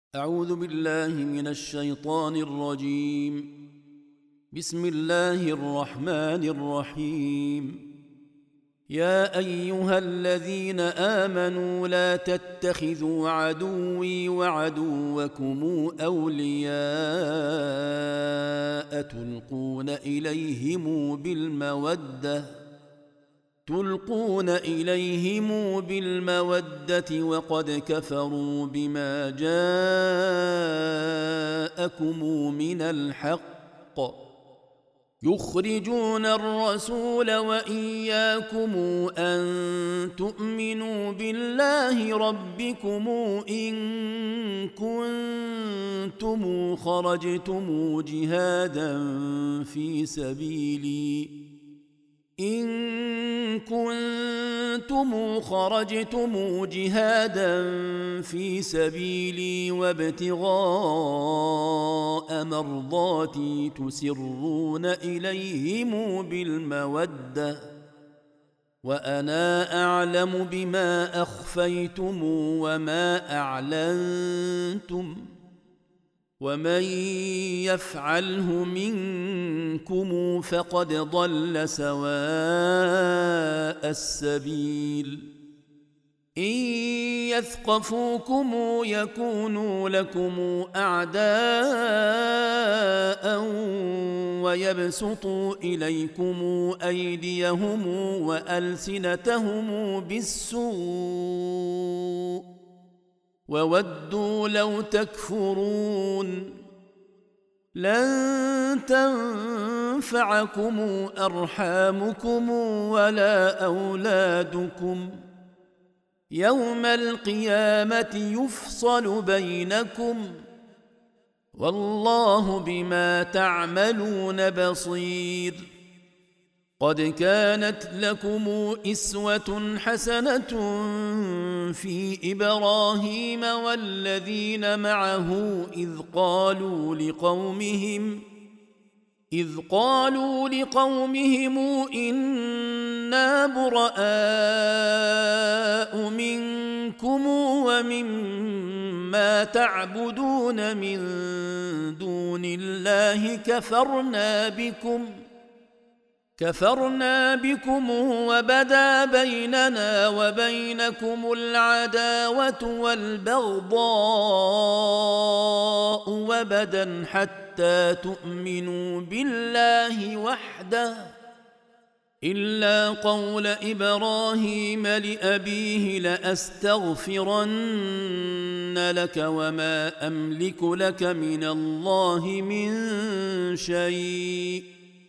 أعوذ بالله من الشيطان الرجيم. بسم الله الرحمن الرحيم. يا أيها الذين آمنوا لا تتخذوا عدوي وعدوكم أولياء تلقون إليهم بالمودة وقد كفروا بما جاءكم من الحق يخرجون الرسول وإياكم أن تؤمنوا بالله ربكم إن كنتم خرجتم جهادا في سبيلي وابتغاء مرضاتي تسرون إليهم بالمودة وأنا أعلم بما أخفيتم وما أعلنتم ومن يفعله منكم فقد ضل سواء السبيل. إن يثقفوكم يكونوا لكم أعداء ويبسطوا إليكم أيديهم وألسنتهم بالسوء وودوا لو تكفرون. لن تنفعكم أرحامكم ولا أولادكم يوم القيامة يفصل بينكم والله بما تعملون بصير. قد كانت لكم إسوة حسنة في إبراهيم والذين معه إذ قالوا لقومهم إنا براء منكم ومما تعبدون من دون الله كفرنا بكم وبدا بيننا وبينكم العداوة والبغضاء وبدا حتى تؤمنوا بالله وحده إلا قول إبراهيم لأبيه لأستغفرن لك وما أملك لك من الله من شيء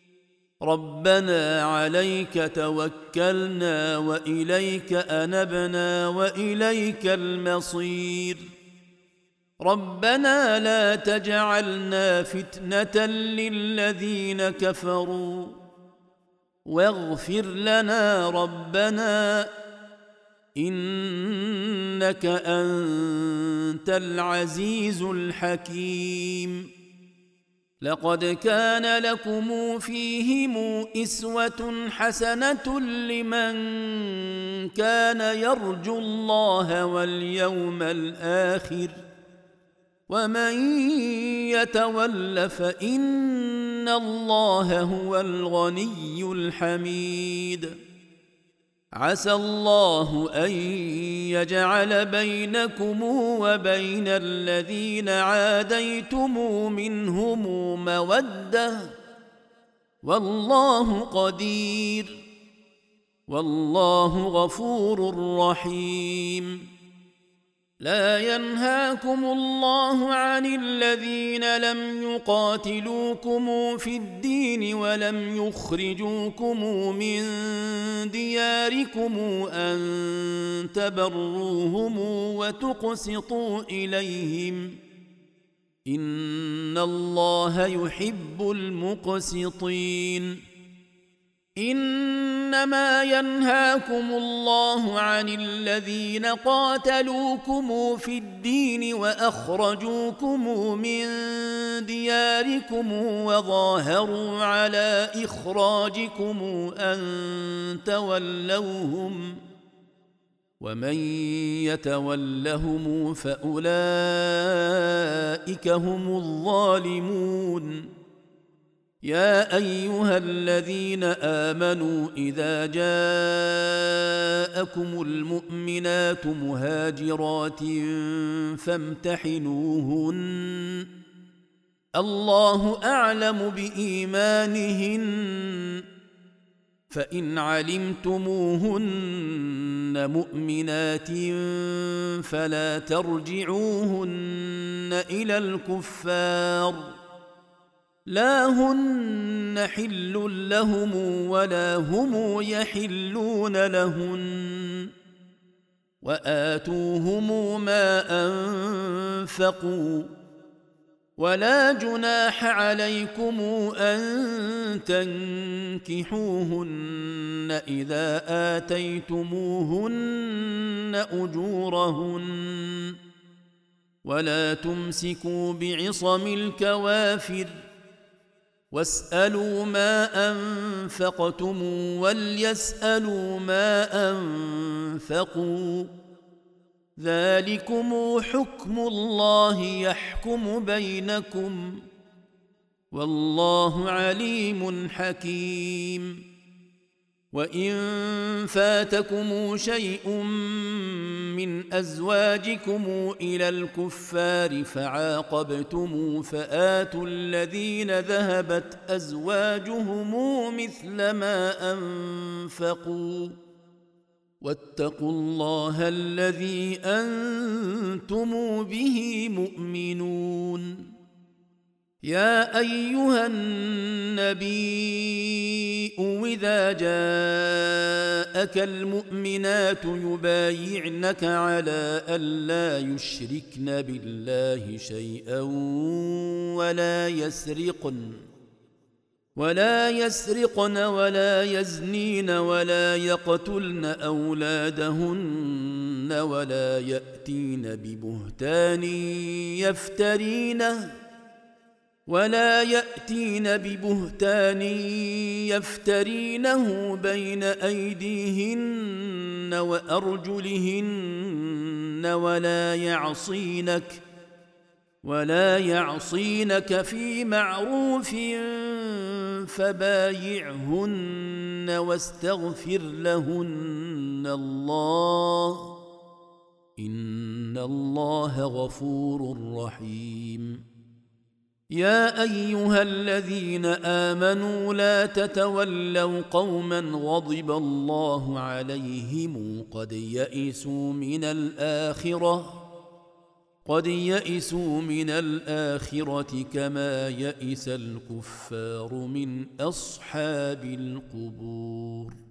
ربنا عليك توكلنا وإليك أنبنا وإليك المصير. ربنا لا تجعلنا فتنة للذين كفروا واغفر لنا ربنا إنك أنت العزيز الحكيم. لقد كان لكم فيهم إسوة حسنة لمن كان يرجو الله واليوم الآخر ومن يتول فإن الله هو الغني الحميد. عسى الله أن يجعل بينكم وبين الذين عاديتم منهم مودة والله قدير والله غفور رحيم. لا ينهاكم الله عن الذين لم يقاتلوكم في الدين ولم يخرجوكم من دياركم أن تبروهم وتقسطوا إليهم إن الله يحب المقسطين. إنما ينهاكم الله عن الذين قاتلوكم في الدين وأخرجوكم من دياركم وظاهروا على إخراجكم أن تولوهم ومن يتولهم فأولئك هم الظالمون. يا أيها الذين آمنوا إذا جاءكم المؤمنات مهاجرات فامتحنوهن الله أعلم بإيمانهن فإن علمتموهن مؤمنات فلا ترجعوهن إلى الكفار لا هن حل لهم ولا هم يحلون لهن وآتوهم ما أنفقوا ولا جناح عليكم أن تنكحوهن إذا آتيتموهن أجورهن ولا تمسكوا بعصم الكوافر واسألوا ما أنفقتم وليسألوا ما أنفقوا ذلكم حكم الله يحكم بينكم والله عليم حكيم. وإن فاتكم شيء من أزواجكم إلى الكفار فعاقبتم فآتوا الذين ذهبت أزواجهم مثل ما أنفقوا واتقوا الله الذي أنتم به مؤمنون. يا أيها النبي إذا جاءك المؤمنات يبايعنك على ألا يشركن بالله شيئا ولا يسرقن ولا يزنين ولا يقتلن أولادهن ولا يأتين ببهتان يفترينه بين أيديهن وأرجلهن ولا يعصينك في معروف فبايعهن واستغفر لهن الله إن الله غفور رحيم. يا أيها الذين آمنوا لا تتولوا قوما غضب الله عليهم قد يئسوا من الآخرة كما يئس الكفار من أصحاب القبور.